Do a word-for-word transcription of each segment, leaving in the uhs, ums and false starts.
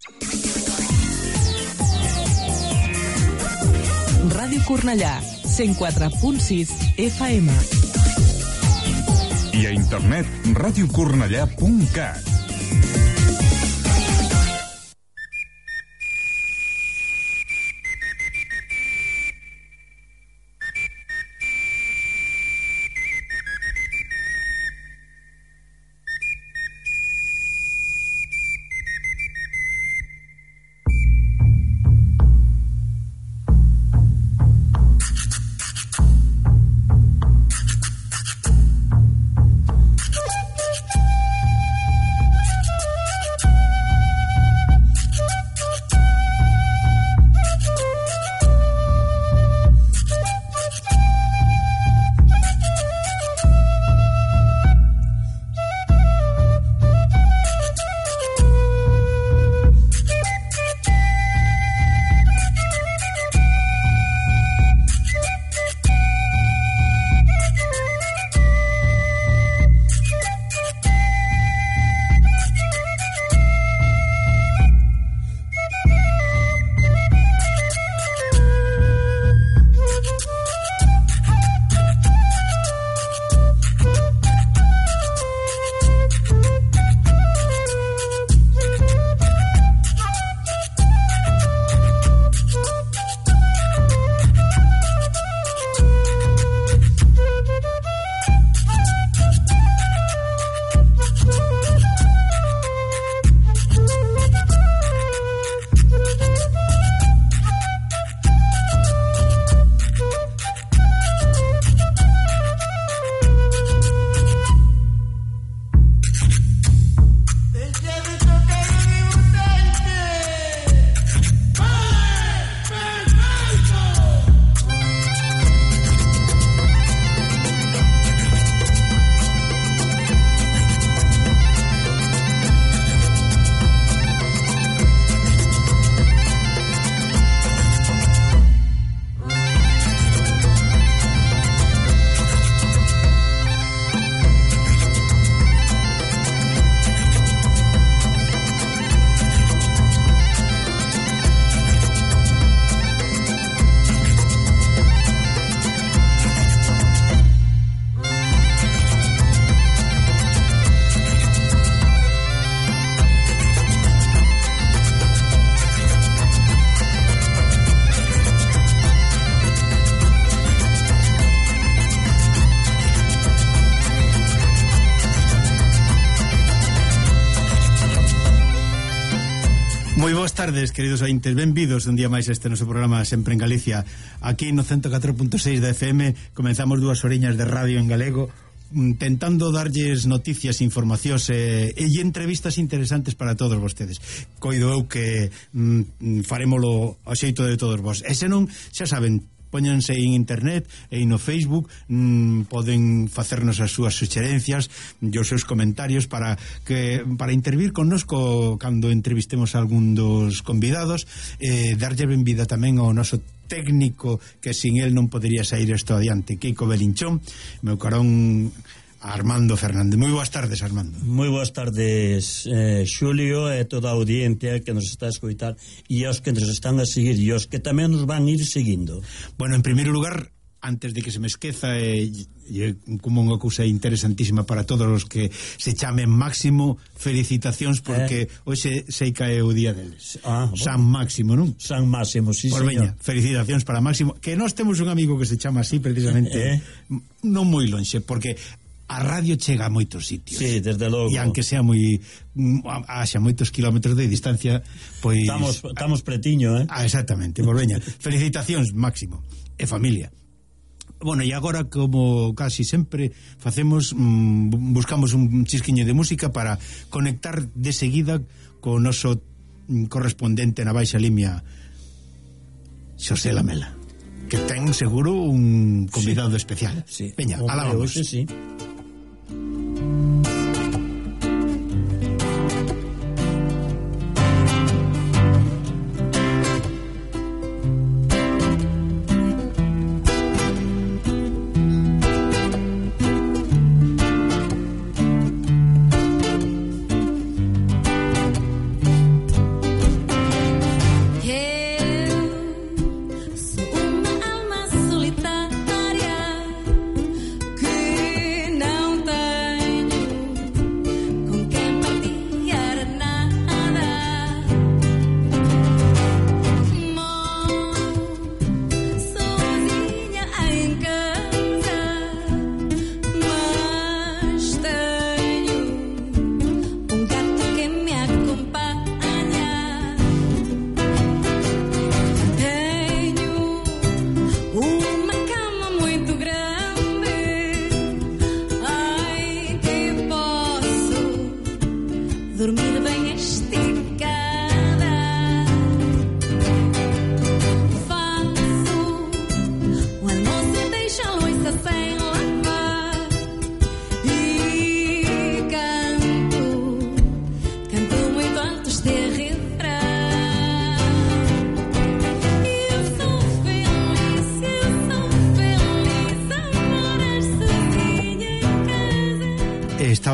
Ràdio Cornellà, cent quatre punt sis F M. I a internet, ràdio cornellà punt cat. Moi boas tardes, queridos ointes, benvidos un día máis a este noso programa Sempre en Galicia. Aquí no ciento catro punto seis da F M comenzamos dúas oriñas de radio en galego, tentando darlles noticias, informacións e, e entrevistas interesantes para todos vostedes. Coido eu que mm, farémolo ao xeito de todos vos. E senón, xa saben, póñanse en internet e no Facebook, mmm, poden facernos as súas suxerencias e os seus comentarios para que para intervir connosco cando entrevistemos a algún dos convidados, eh, darlle benvida tamén ao noso técnico que sin el non podería sair isto adiante, Kiko Belinchón, meu carón Armando Fernández. Moi boas tardes, Armando. Moi boas tardes, eh, Xulio, e toda a audiencia que nos está a escoitar e os que nos están a seguir e os que tamén nos van ir seguindo. Bueno, en primeiro lugar, antes de que se me esqueza, e eh, como unha cousa interesantísima para todos os que se chamen Máximo, felicitacións porque eh. hoxe sei que é o día deles. Ah, bueno. San Máximo, non? San Máximo, sí, por señor. Veña, felicitacións para Máximo, que nós temos un amigo que se chama así precisamente, eh. non moi lonxe, porque a radio chega a moitos sitios. Sí, desde logo. E aunque sea moi haxa moitos kilómetros de distancia, pois estamos estamos pretiño, eh? Ah, exactamente. Por veña, felicitacións, Máximo e familia. Bueno, e agora, como casi sempre facemos, mmm, buscamos un chisquiño de música para conectar de seguida co noso correspondente na Baixa Limia, Xosé Lamela, que ten seguro un convidado sí, especial. Sí. Veña, alá vamos. Sí, sí.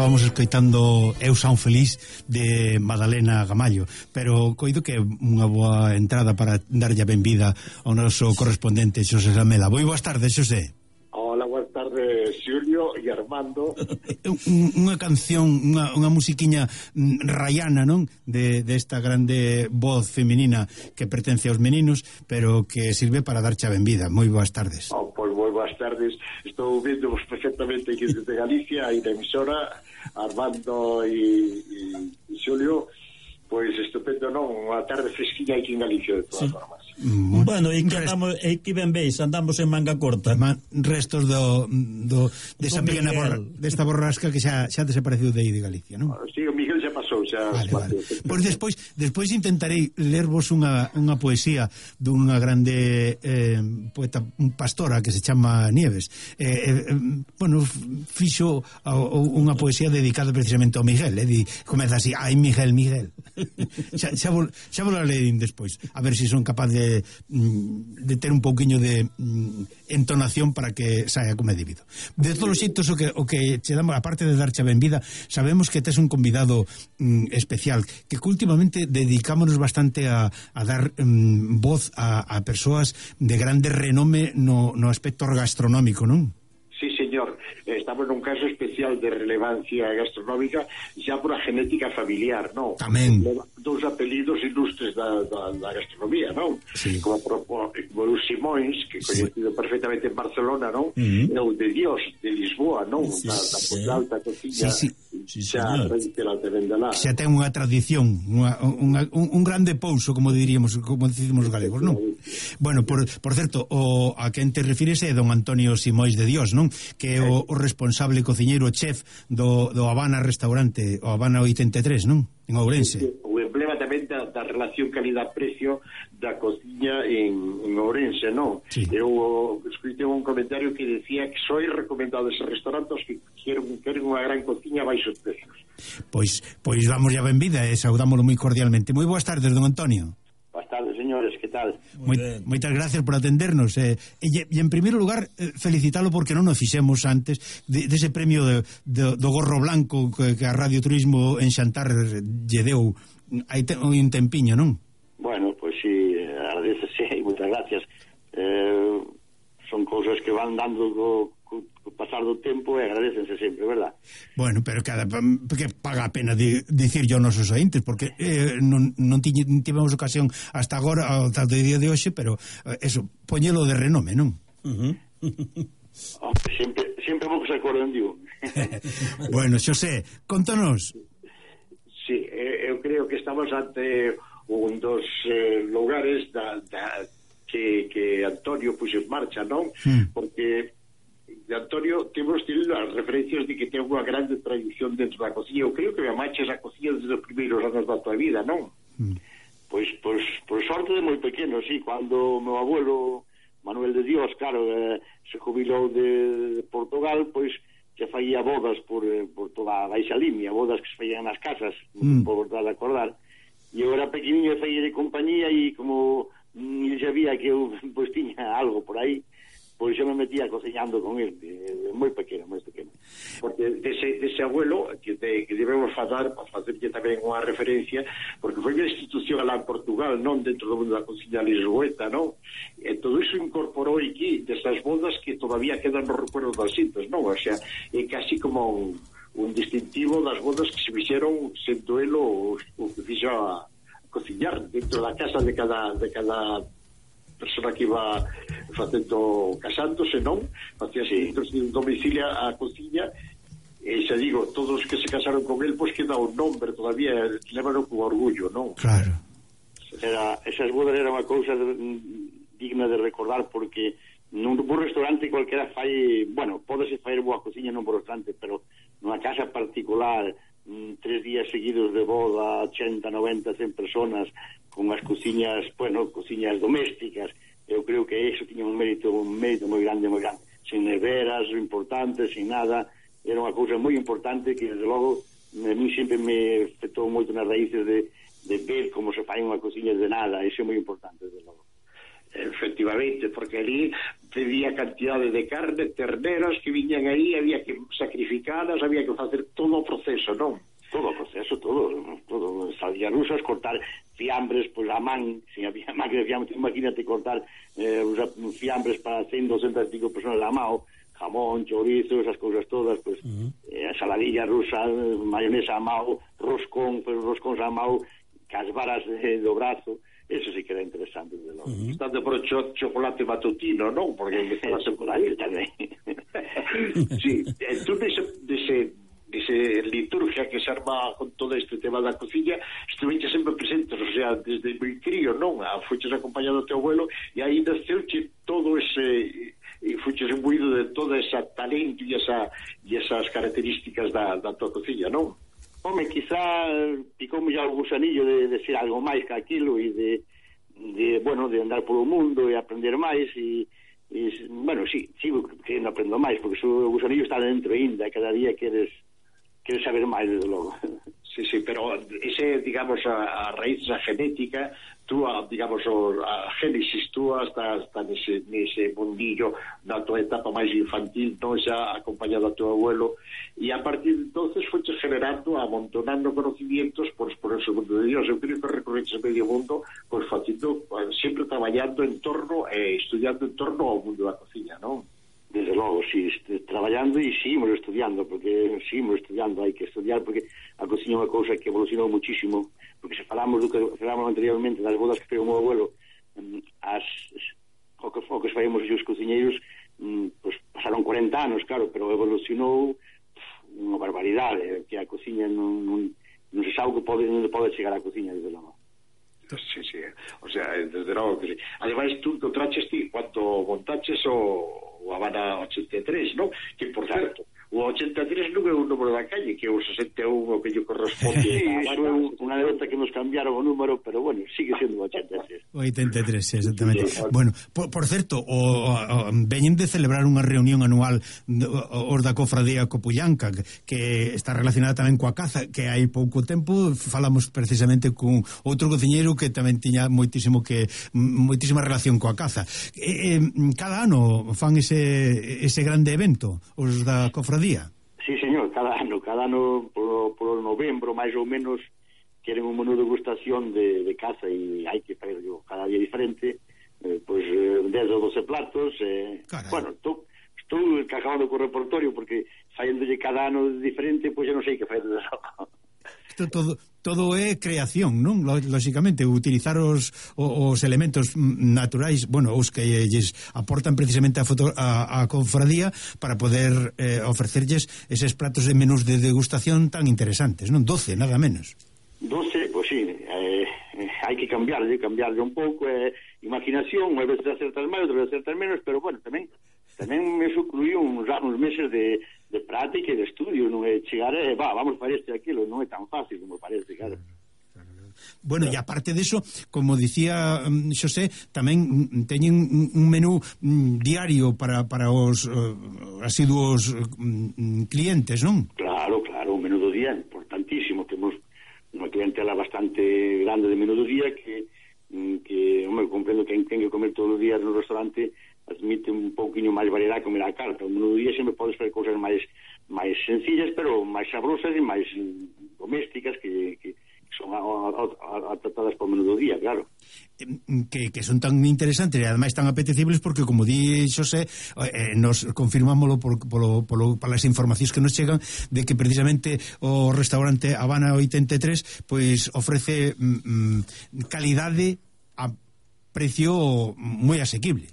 estábamos escoitando Eu Son Feliz de Madalena Gamallo, pero coido que é unha boa entrada para darlle a benvida ao noso correspondente Xosé Lamela. Moi boas tardes, Xosé. Hola, buenas tardes, Xulio e Armando. Unha canción, unha, unha musiquiña rayana, non? De, de esta grande voz feminina que pertence aos meninos, pero que sirve para darche a benvida. Moi boas tardes. Oh, pois moi boas tardes. Estou vendo perfectamente aquí desde Galicia e da emisora, Armando e, e Xulio. Pois estupendo, non? Unha tarde fresquinha aquí en Galicia, de todas sí. formas. Mm, bueno, e que, andamos, e que ben veis, andamos en manga corta. Ma, restos do, do desa de pequena borra, desta borrasca que xa, xa desapareceu de aí de Galicia, non? Sí, o Miguel xa pasou, xa. Vale, vale. Pois despois, despois intentarei lervos unha, unha poesía dunha grande eh, poeta pastora que se chama Nieves. Eh, eh, bueno, fixo a, a, unha poesía dedicada precisamente ao Miguel, eh, di, comeza así, ai Miguel, Miguel. xa, xa, vol, xa vol a leer despois, a ver se si son capaz de de ter un pouquiño de mm, entonación para que saia como é debido. De todos os xeitos, o que, o que che damos, aparte de darche a benvida, sabemos que tes un convidado mm, especial, que, que últimamente dedicámonos bastante a, a dar mm, voz a, a persoas de grande renome no, no aspecto gastronómico, non? Sí, señor. Estamos nun caso especial de relevancia gastronómica xa por a genética familiar, non? Tamén. Dous apelidos ilustres da, da, da gastronomía, non? Sí. Como, como o Simóns, que é conhecido sí. perfectamente en Barcelona, non? Uh-huh. E o de Dios, de Lisboa, non? Sí, da, da sí. alta cociña. Sí, sí. Sí, xa tradicional tamén de lá. Xa ten unha tradición, unha, unha, un, un grande pouso, como diríamos, como dicimos os galegos, non? Bueno, por, por certo, o, a quen te refires é don Antonio Simóns de Dios, non? Que é o, o responsable cociñeiro chef do, do Habana Restaurante, o Habana oitenta e tres, non? En Ourense. O emblema tamén da, da relación calidad-precio da cociña en, en Ourense, non? Sí. Eu escritei un comentario que decía que soy recomendado ese restaurante que queren, queren unha gran cociña a baixos precios. Pois, pois damos ya benvida e saudámoslo moi cordialmente. Moi boas tardes, don Antonio. Boas tardes, señores, que tal? Moi, moitas gracias por atendernos eh, e, e en primeiro lugar eh, felicitalo porque non o fixemos antes de, de ese premio de, de, do gorro blanco que, que a Radio Turismo en Xantar lle deu hai te, un tempiño, non? Bueno, pois pues, sí, agradecese e moitas gracias. Eh, son cousas que van dando co, co, co pasar do tempo e agradecense sempre, verdad? Bueno, pero cada que paga a pena de, dicir yo nosos ointes, porque eh, non, non tiñe, tivemos ocasión hasta agora, ao tal do día de hoxe, pero eh, eso, poñelo de renome, non? Uh-huh. Hombre, sempre, sempre vou que se acordan de un. Bueno, Xosé, contanos. Sí, eu creo que estamos ante un dos eh, lugares da, da, que, que Antonio puxo en marcha, non? Mm. Porque de Antonio temos tido as referencias de que ten unha grande tradición dentro da cociña. Eu creo que me manches a cociña desde os primeiros anos da tua vida, non? Mm. Pois, pois, por sorte de moi pequeno, sí, cando o meu abuelo Manuel de Dios, claro, eh, se jubilou de, de Portugal, pois se faía bodas por, por toda a baixa línea, bodas que se faían nas casas, mm. por voltar a acordar, e eu era pequeniño e faía de compañía e como mm, xa vía que eu pois tiña algo por aí, pois eu me metía cociñando con ele, moi pequeno, moi pequeno. Porque dese, dese abuelo que, te, que debemos falar, para facerlle tamén unha referencia, porque foi unha institución alá en Portugal, non dentro do mundo da cociña lisboeta, non? E todo iso incorporou aquí desas bodas que todavía quedan nos recuerdos das cintas, non? O sea, é casi como un, un distintivo das bodas que se fixeron sendo el o, o que fixo a cociñar dentro da casa de cada de cada persona que iba facendo casándose, non? Facía así, entonces domicilia a cociña e xa digo, todos os que se casaron con él pois pues, queda un nombre todavía, levaron con orgullo, non? Claro. Era, esas bodas era unha cousa de, digna de recordar porque nun bo restaurante cualquera fai, bueno, pódese faer boa cociña nun bo restaurante, pero nunha casa particular, mm, tres días seguidos de boda, ochenta, noventa, cen personas, con as cociñas, bueno, cociñas domésticas, eu creo que eso tiña un mérito, un mérito moi grande, moi grande, sin neveras importantes, sin nada, era unha cousa moi importante que, desde logo, a mí sempre me afectou moito nas raíces de, de ver como se fai unha cociña de nada, eso é moi importante, desde logo. Efectivamente, porque ali pedía cantidade de carne, terneras que viñan aí, había que sacrificadas, había que facer todo o proceso, non? Todo o proceso, todo, todo, salía rusas, cortar fiambres, pois, pues, a man, sin había máquina de fiambres, imagínate cortar eh, fiambres para cen, doscientas pico personas a mao, jamón, chorizo, esas cousas todas, pues, uh-huh. eh, saladilla rusa, mayonesa a mao, roscón, pero roscón a mao, cas varas eh, do brazo. Eso sí que era interesante, de logo. Uh-huh. Estando por o cho chocolate matutino, non? Porque empezaba a por aí tamén. Sí, entón dese, dese, dese liturgia que se arma con todo este tema da cociña, estuveche sempre presentes, o sea, desde moi crío, non? A fuches acompañado do teu abuelo, e aí nasceuche todo ese... e fuches imbuído de todo ese talento e, esa, e esas características da, da tua cociña, non? Home, quizá picoume ya o gusanillo de, de ser algo máis que aquilo e de, de, bueno, de andar polo mundo e aprender máis e, e bueno, sí, sigo querendo aprendo máis porque o gusanillo está dentro ainda e cada día queres queres saber máis, desde logo. Sí, sí, pero ese, digamos, a, a raíz da genética, tú, a, digamos, o, a génesis túa está, está nese, nese mundillo da tua etapa máis infantil, non xa acompañado a teu abuelo, e a partir de entonces foches generando, amontonando conocimientos por, por el segundo de Dios. Eu creo que recorreches medio mundo, pues, facendo, sempre traballando en torno, eh, estudiando en torno ao mundo da cociña, non? Desde logo, sí, traballando e seguimos estudiando, porque seguimos estudiando, hai que estudiar, porque a cociña é unha cousa que evolucionou muchísimo, porque se falamos do que falamos anteriormente das bodas que fez o meu abuelo, as, o que, o que faíamos os cociñeiros, pues, pasaron cuarenta anos, claro, pero evolucionou unha barbaridade, que a cociña non, non, non se sabe que pode, non pode chegar a cociña, desde logo. Sí, sí, o sea, desde logo que sí. Ademais, tú encontraches ti, cuando montaches o o Habana ochenta e tres, non? Que, por certo, o ochenta e tres non é un número da calle, que é o sesenta e un o que lle corresponde. Sí, iso é unha anécdota que nos cambiaron o número, pero bueno, sigue sendo o ochenta e tres. O oitenta e tres, sí, exactamente. Sí, bueno, por, por certo, o, o, veñen de celebrar unha reunión anual os da Cofradía Copullanca, que, que está relacionada tamén coa caza, que hai pouco tempo falamos precisamente con outro cociñeiro que tamén tiña moitísimo que moitísima relación coa caza. E, e, cada ano fan ese ese grande evento, os da Cofradía. Sí, señor, cada ano, cada ano por, por novembro, máis ou menos, queren un menú de degustación de, de caza e hai que facerlo cada día diferente, eh, pois eh, dez ou doce platos, eh, bueno, estou, estou cajando co repertorio porque faendolle cada ano diferente, pois eu non sei que facer de logo. Isto todo, todo é creación, non? Lóxicamente, utilizar os, os elementos naturais, bueno, os que lles aportan precisamente a, foto, a, a confradía para poder eh, ofrecerlles eses platos de menús de degustación tan interesantes, non? doce, nada menos. doce, pois sí, eh, hai que cambiarle, cambiarle un pouco, eh, imaginación, a veces acertas máis, outras veces acertas menos, pero bueno, tamén tamén me incluí uns, uns meses de, de práctica e de estudio, non é chegar e, va, vamos para este aquilo, non é tan fácil como parece, claro. Bueno, e aparte deso, como dicía Xosé, tamén teñen un menú diario para, para os uh, asiduos uh, clientes, non? Claro, claro, un menú do día importantísimo, temos unha clientela bastante grande de menú do día que, que hombre, comprendo que ten que comer todos os días no restaurante admite un pouquinho máis variedade comer a carta. O menú do día sempre podes fazer cousas máis máis sencillas, pero máis sabrosas e máis domésticas que, que son tratadas por menú do día, claro. Que, que son tan interesantes e ademais tan apetecibles porque, como di Xosé, eh, nos confirmámoslo por, por, por, por las informacións que nos chegan de que precisamente o restaurante Habana oitenta e tres pois ofrece mm, calidade a precio moi asequible.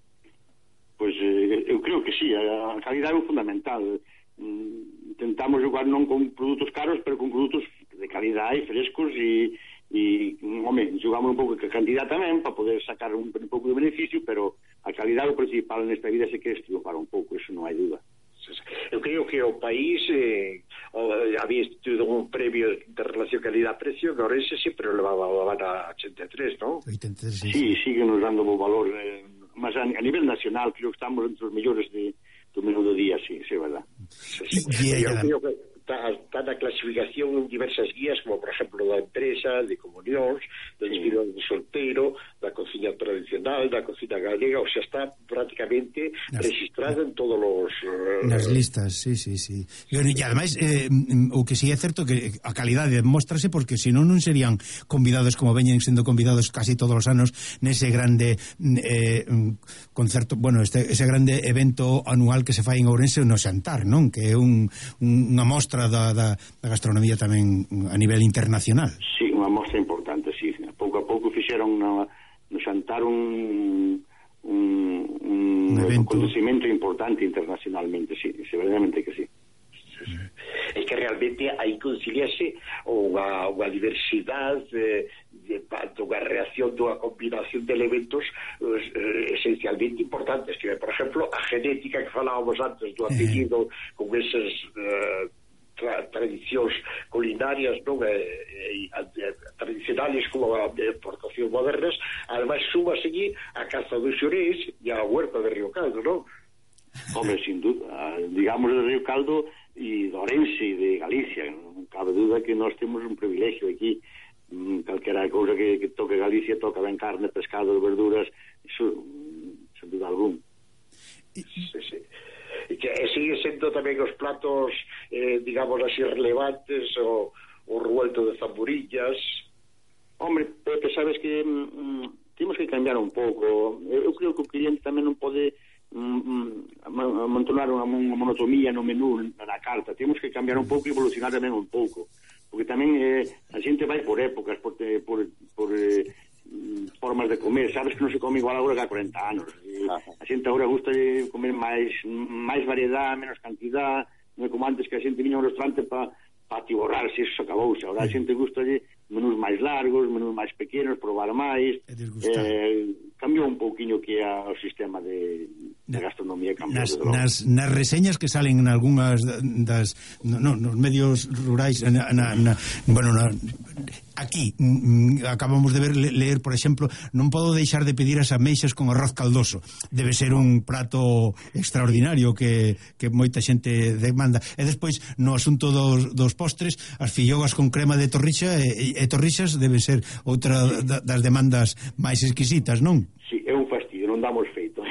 Pois eh, eu creo que sí, a calidade é fundamental. Intentamos xogar non con produtos caros, pero con produtos de calidade, frescos e, e home, xogamos un pouco que a cantidad tamén para poder sacar un, un pouco de beneficio, pero a calidade o principal nesta vida é que estriofar un pouco, eso non hai duda. Eu creo que o país eh, había estudiado un premio de relación calidad-precio que Orense sempre lo levaba a ochenta e tres, non? oitenta e tres, sí, sí, siguen nos dando o valor, eh, mas a, a nivel nacional creo que estamos entre os mellores de, do menú do día, sí, sí, é verdad. Sí, sí. Y, eu creo que está, está na clasificación en diversas guías, como por exemplo da empresa, de comunións, do espírito de solteiro, da cociña tradicional internacional da cocina galega, o sea, está prácticamente nas, registrada en todos os uh, nas listas, sí, sí, sí. E, e ademais, eh, o que si é certo que a calidade demóstrase porque senón non serían convidados como veñen sendo convidados casi todos os anos nese grande eh, concerto, bueno, este, ese grande evento anual que se fai en Ourense no Xantar, non? Que é un, un, unha mostra da, da, da gastronomía tamén a nivel internacional. Sí, unha mostra importante, sí. Pouco a pouco fixeron no, no Xantar un, un, un, un acontecimento importante internacionalmente, sí, sí, verdadeiramente que sí. É que realmente aí conciliase unha, unha diversidade de, de tanto unha reacción dunha combinación de elementos eh, esencialmente importantes, que por exemplo a genética que falábamos antes do apellido con eses eh, tra tradicións culinarias, non e, e, e, tradicionales como a exportación modernas, ademais suma seguir a caza dos xorés e a huerta de Río Caldo, non? Hombre, sin duda, digamos de Río Caldo e de Ourense e de Galicia, non cabe duda que nós temos un privilegio aquí, calquera cousa que, que toque Galicia, toca ben carne, pescado, verduras, iso, sin duda algún. Sí, sí. E que e sigue sendo tamén os platos eh, digamos así relevantes o, o revuelto de zamburillas. Hombre, Pepe, sabes que mm, temos que cambiar un pouco. Eu, eu creo que o cliente tamén non pode mm, amontonar unha, unha monotomía no menú na carta. Temos que cambiar un pouco e evolucionar tamén un pouco, porque tamén eh, a xente vai por épocas, por, por, por eh, formas de comer, sabes que non se come igual agora que a corenta anos. A xente agora gusta de comer máis máis variedade, menos cantidad, non é como antes que a xente viña ao restaurante para pa atiborrarse, eso acabouse. Agora a xente gusta de menús máis largos, menús máis pequenos, probar máis. Eh, cambiou un pouquiño que a, o sistema de, de gastronomía. Nas, nas, nas reseñas que salen en algunhas das no, nos medios rurais na, na, na, bueno, na, aquí mm, acabamos de ver leer, por exemplo, non podo deixar de pedir as ameixas con arroz caldoso. Debe ser un prato extraordinario que, que moita xente demanda. E despois no asunto dos, dos postres, as fillogas con crema de torrixa e, e torrixas debe ser outra das demandas máis exquisitas, non? Sí, é un fastidio, non damos feito.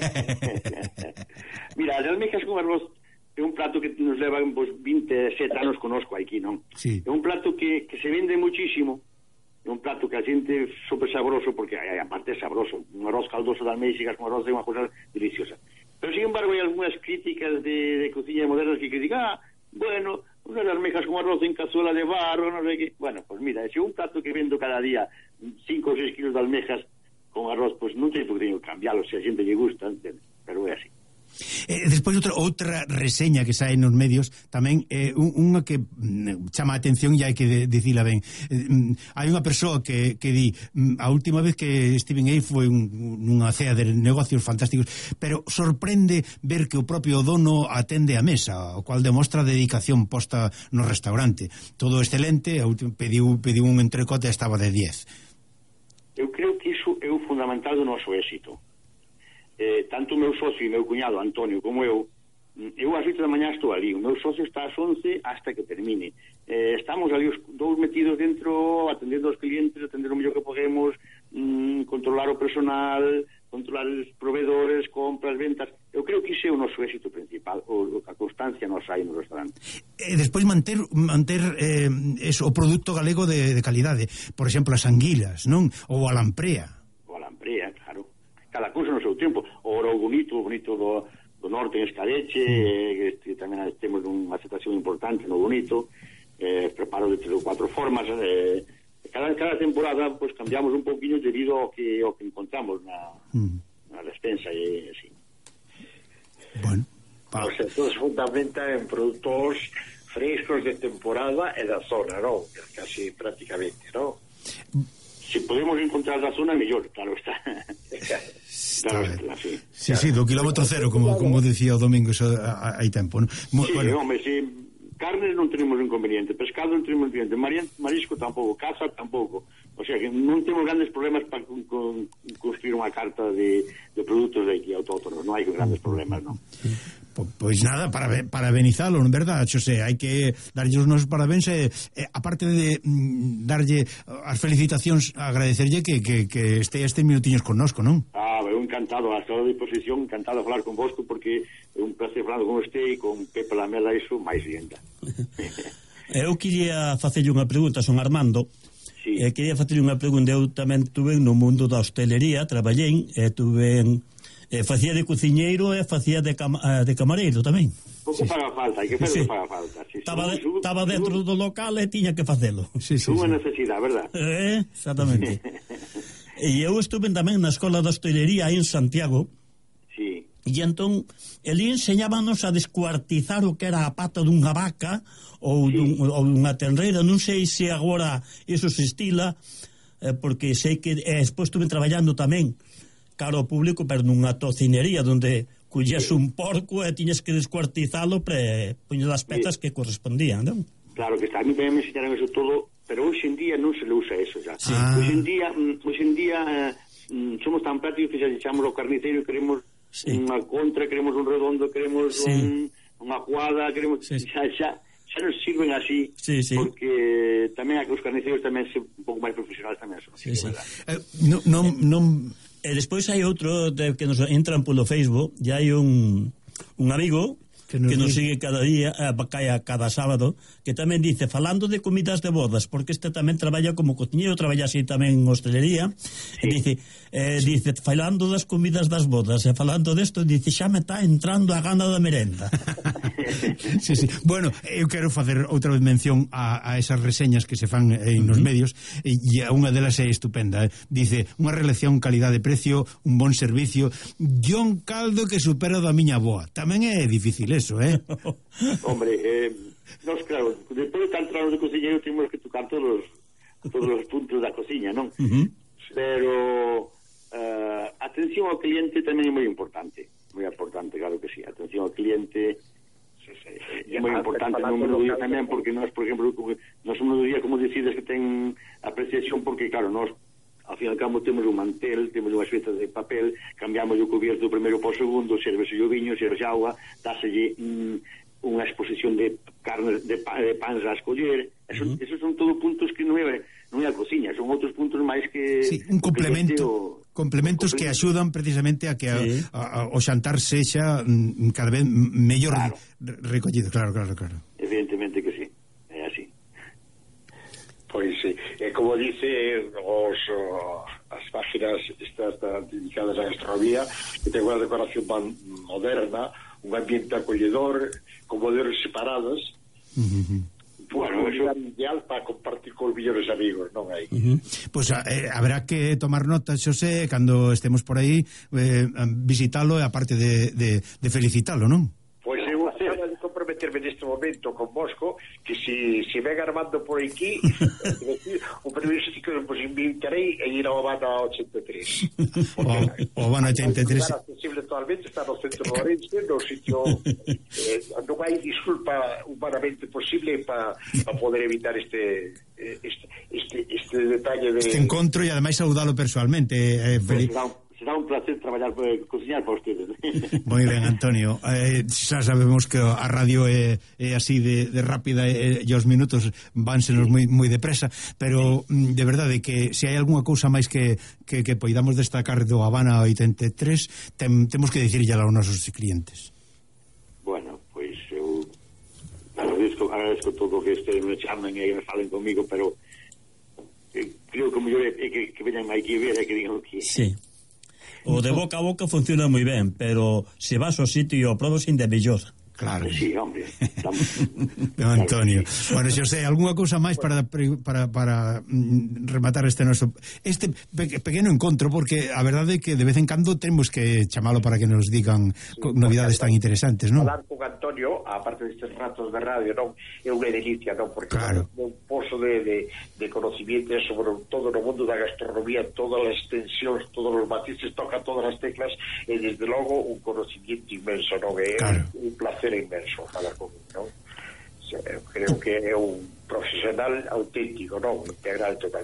Mira, as almejas con arroz é un plato que nos leva pues, vinte e sete anos conosco aquí, non? Sí. É un plato que, que se vende muchísimo, é un plato que a xente super sabroso, porque aparte é sabroso, un arroz caldoso de almeixas con arroz é unha cosa deliciosa. Pero, sin embargo, hai algunhas críticas de, de cociña moderna que critican, ah, bueno, unhas almejas con arroz en cazuela de barro, non sei que... Bueno, pues mira, se un plato que vendo cada día cinco ou seis kilos de almejas con arroz, pues non sei por que teño que cambiarlo, se a xente lle gusta, entende? Pero é así. Eh, despois outra, outra reseña que sae nos medios tamén é eh, unha que mm, chama a atención e hai que de, dicila ben. Eh, mm, hai unha persoa que, que di mm, a última vez que estiven aí foi un, unha cea de negocios fantásticos, pero sorprende ver que o propio dono atende a mesa, o cual demostra a dedicación posta no restaurante. Todo excelente, a última, pediu, pediu un entrecote e estaba de diez. Eu creo que iso é o fundamental do noso éxito. Eh, tanto o meu socio e meu cuñado Antonio como eu, eu ás oito da mañá estou ali, o meu socio está ás once hasta que termine. Eh, estamos ali os dous metidos dentro, atendendo aos clientes, atender o mellor que podemos, mm, controlar o personal, controlar os proveedores, compras, ventas. Eu creo que iso é o noso éxito principal, o, a constancia nos hai no restaurante. E despois manter manter eh, eso, o produto galego de, de calidade, por exemplo, as anguilas, non? Ou a lamprea. O a lamprea, claro. Cada cousa no seu tempo. O oro bonito, o bonito do, do norte en Escareche, mm. que tamén temos unha aceptación importante no bonito, eh, preparo de tres ou cuatro formas, eh, cada, cada temporada pues, cambiamos un pouquinho debido ao que, ao que encontramos na, mm. na despensa e así. Bueno, o sea, todo se fundamenta en produtos frescos de temporada e da zona, non? Casi prácticamente, non? Si podemos encontrar da zona, mellor, claro está. Claro está, sí. Sí, sí, do kilómetro cero, como, como decía o Domingo, eso hai tempo, non? Sí, bueno. Hombre, si carnes non tenemos inconveniente, pescado non tenemos inconveniente, marisco tampouco, caza tampouco. O sea, que non temos grandes problemas para con, con construir unha carta de, de produtos de aquí autóctonos, non hai grandes problemas, non? Pois nada, para, parabenizalo, non verdad, Xosé? Hai que darlle os nosos parabéns e, e aparte de mm, darlle as felicitacións, agradecerlle que, que, que este estes minutiños connosco, non? Ah, eu encantado, a súa disposición, encantado de falar con vosco, porque é un placer falar con vostede e con Pepe Lamela, iso máis lenda. Eu quería facerlle unha pregunta, son Armando. Sí. E quería facerlle unha pregunta. Eu tamén tuve no mundo da hostelería, traballei, e tuve en Eh, facía de cociñeiro e facía de, cam de camareiro tamén. Pouco sí. Faga falta, hai que fazer sí. Faga falta. Estaba sí, de, dentro do local e tiña que facelo. Sí, sí, unha sí. necesidade, verdad? Eh, exactamente. E eu estuve tamén na escola de hostelería aí en Santiago. Sí. E entón, elí enseñábanos a descuartizar o que era a pata dunha vaca ou, sí. dun, ou dunha tenreira. Non sei se agora iso se estila, eh, porque sei que eh, despois estuve traballando tamén caro ao público, pero nunha tocinería onde collías sí. un porco e tiñas que descuartizalo para poñer as pezas sí. que correspondían, non? Claro que está, a mí tamén me enseñaron eso todo, pero hoxe en día non se le usa eso ya. Sí. Ah. Hoxe en día, hoxe en día mm, somos tan prácticos que xa echamos o carniceiro e queremos sí. unha contra, queremos un redondo, queremos sí. un, unha cuada, queremos sí. xa, xa, xa nos sirven así, sí, sí. porque tamén os carniceiros tamén son un pouco máis profesionales tamén son. Sí, sí. Eh, non non non E despois hai outro de, que nos entran polo Facebook, e hai un, un amigo que nos, que nos sigue cada día, eh, caia cada sábado, que tamén dice, falando de comidas de bodas, porque este tamén traballa como cociñeiro, traballa así tamén en hostelería, sí. e dice, eh, sí. dice, falando das comidas das bodas, e falando desto, dice, xa me está entrando a gana da merenda. Sí, sí. Bueno, eu quero facer outra vez mención a, a esas reseñas que se fan en nos uh -huh. medios, e, e unha delas é estupenda, eh? Dice, unha relación calidade-precio, un bon servicio, e un caldo que supera da miña boa. Tamén é difícil eso, eh? Hombre, eh, nos claro, despois de tantos anos de cociñeiro temos que tocar todos todos os puntos da cociña, non? Uh -huh. Pero uh, atención ao cliente tamén é moi importante, moi importante, claro que sí, atención ao cliente é moi importante no número do día tamén, porque nós, por exemplo, nós número do día, como decides, que ten apreciación, porque claro, nós ao fin e ao cabo temos un mantel, temos unha sueta de papel, cambiamos o cubierto do primeiro para o segundo, servese o viño, servese agua, dáselle mm, unha exposición de carnes, de, pa, de pans a escoller. Eso, uh -huh. Esos son todos puntos que non é, non é a cociña, son outros puntos máis que... Sí, un complemento, o, complementos o que axudan precisamente a que sí. a, a, o xantar sexa mm, cada vez mellor claro. recollido, claro, claro, claro. Evidentemente que sí, é así. Pois, é como dice os, uh, as páginas estas dedicadas á gastronomía, que ten unha decoración moderna, un ambiente acolledor, con modelos separados. Uh -huh. Bueno, é un ideal para compartir con os millores amigos, non hai? Uh -huh. Pois pues, eh, habrá que tomar nota, Xosé, cando estemos por aí, eh, visitalo e aparte de, de, de felicitalo, non? Pois eu acabo de comprometerme neste momento con Mosco que si, si ven Armando por aquí o primeiro sitio que vos invitarei é ir ao Habana ochenta e tres. O Habana ochenta e tres está accesible totalmente, está no centro de Orense, no sitio eh, non hai disculpa humanamente posible para pa poder evitar este este, este este detalle de... Este encontro e ademais saudalo personalmente, eh, Feliz. Será un placer traballar, eh, cociñar para ustedes. Moi ben, Antonio. Eh, xa sabemos que a radio é, é así de, de rápida e, e os minutos vánsenos moi, moi depresa, pero de verdade que se hai algunha cousa máis que, que, que poidamos destacar do Habana oitenta e tres, tem, temos que dicirlle aos nosos clientes. Bueno, pois pues eu agradezco, agradezco todo que este me chamen e me falen comigo, pero eh, creo que o mellor é que, que veñan aquí a ver e que digan o que... Sí. O de boca a boca funciona moi ben, pero se vas ao sitio e o probas ainda mellor. Claro. Sí, hombre. Estamos... Antonio. Bueno, Xosé, algunha cousa máis para para para rematar este noso este pe pequeno encontro, porque a verdade é que de vez en cando temos que chamalo para que nos digan sí, novidades tan interesantes, non? Falar con Antonio, aparte destes ratos de radio, non, é unha delicia, non, porque claro. é un pozo de, de, de conocimiento sobre todo no mundo da gastronomía, todas as tensións, todos os matices, toca todas as teclas, e desde logo un conocimiento inmenso, non? É claro. un, un placer inmenso falar con él, non? Creo que é un profesional auténtico, non? Integral totalmente.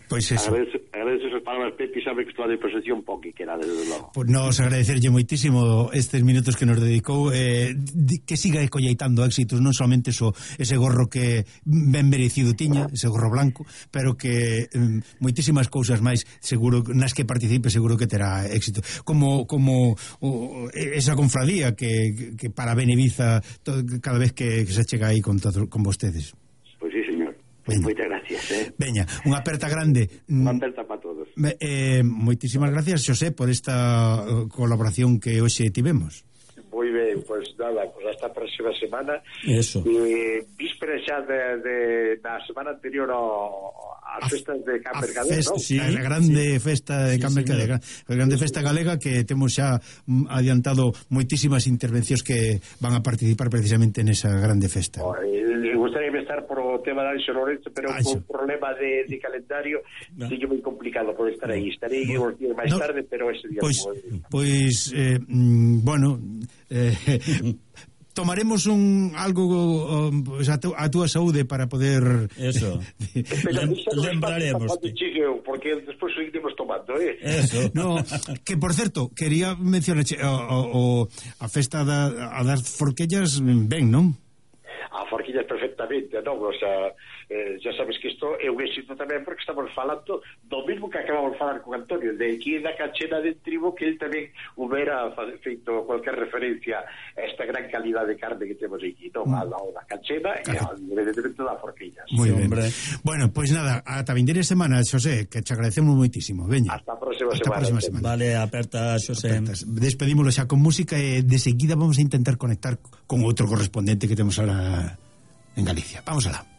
Pois eso. Agradezo, agradezo esas palabras, Pepe, sabe que estou a disposición po que quera, desde logo. Pois nos agradecerlle moitísimo estes minutos que nos dedicou, eh, que siga colleitando éxitos, non somente so, ese gorro que ben merecido tiña, ese gorro blanco, pero que eh, moitísimas cousas máis, seguro, nas que participe, seguro que terá éxito. Como como o, esa confradía que, que para Beneviza todo, cada vez que, que se chega aí con, todo, con vostedes. Pois sí, señor. Moitas gracias, eh. Veña, unha aperta grande. Unha aperta para todos. Eh, moitísimas gracias, Xosé, por esta uh, colaboración que hoxe tivemos. Moi ben, pois pues, nada, pues hasta a próxima semana. Eso. Eh, víspera xa de, de, da semana anterior ao, as festas de Can Mercader, festa, non? Sí, a grande sí. festa de Can Mercader, a grande festa galega que temos xa adiantado moitísimas intervencións que van a participar precisamente nesa grande festa. Oh, eh, gustaría estar por o tema de Anxo Lorenzo, pero Anxo. por problema de, de calendario no. Sigue moi complicado por estar aí. Estarei no. uns días máis no. tarde, pero ese día Pois, no pois eh, bueno, eh, tomaremos un algo um, pues a, tu, a túa saúde para poder eso Lem, lembraremos porque despois seguiremos tomando, eh? Eso. No, que por certo, quería mencionar o, o, a festa da, a das forquillas ben, non? A forquillas perfectamente, non? O sea, eh, ya sabes que isto é un éxito tamén porque estamos falando do mismo que acabamos de falar con Antonio, de aquí da Cachena de Tribo, que ele tamén hubiera feito cualquier referencia a esta gran calidad de carne que temos aquí, non? A la da Cachena e ao evidentemente da forquillas. Moi ben. Bueno, pois pues nada, ata vindeira semana, Xosé, que te agradecemos moitísimo. Veña. Hasta a próxima Hasta semana. próxima semana. Vale, aperta, Xosé. Apertas. Despedímoslo xa con música e de seguida vamos a intentar conectar con outro correspondente que temos ahora en Galicia. Vamos alá.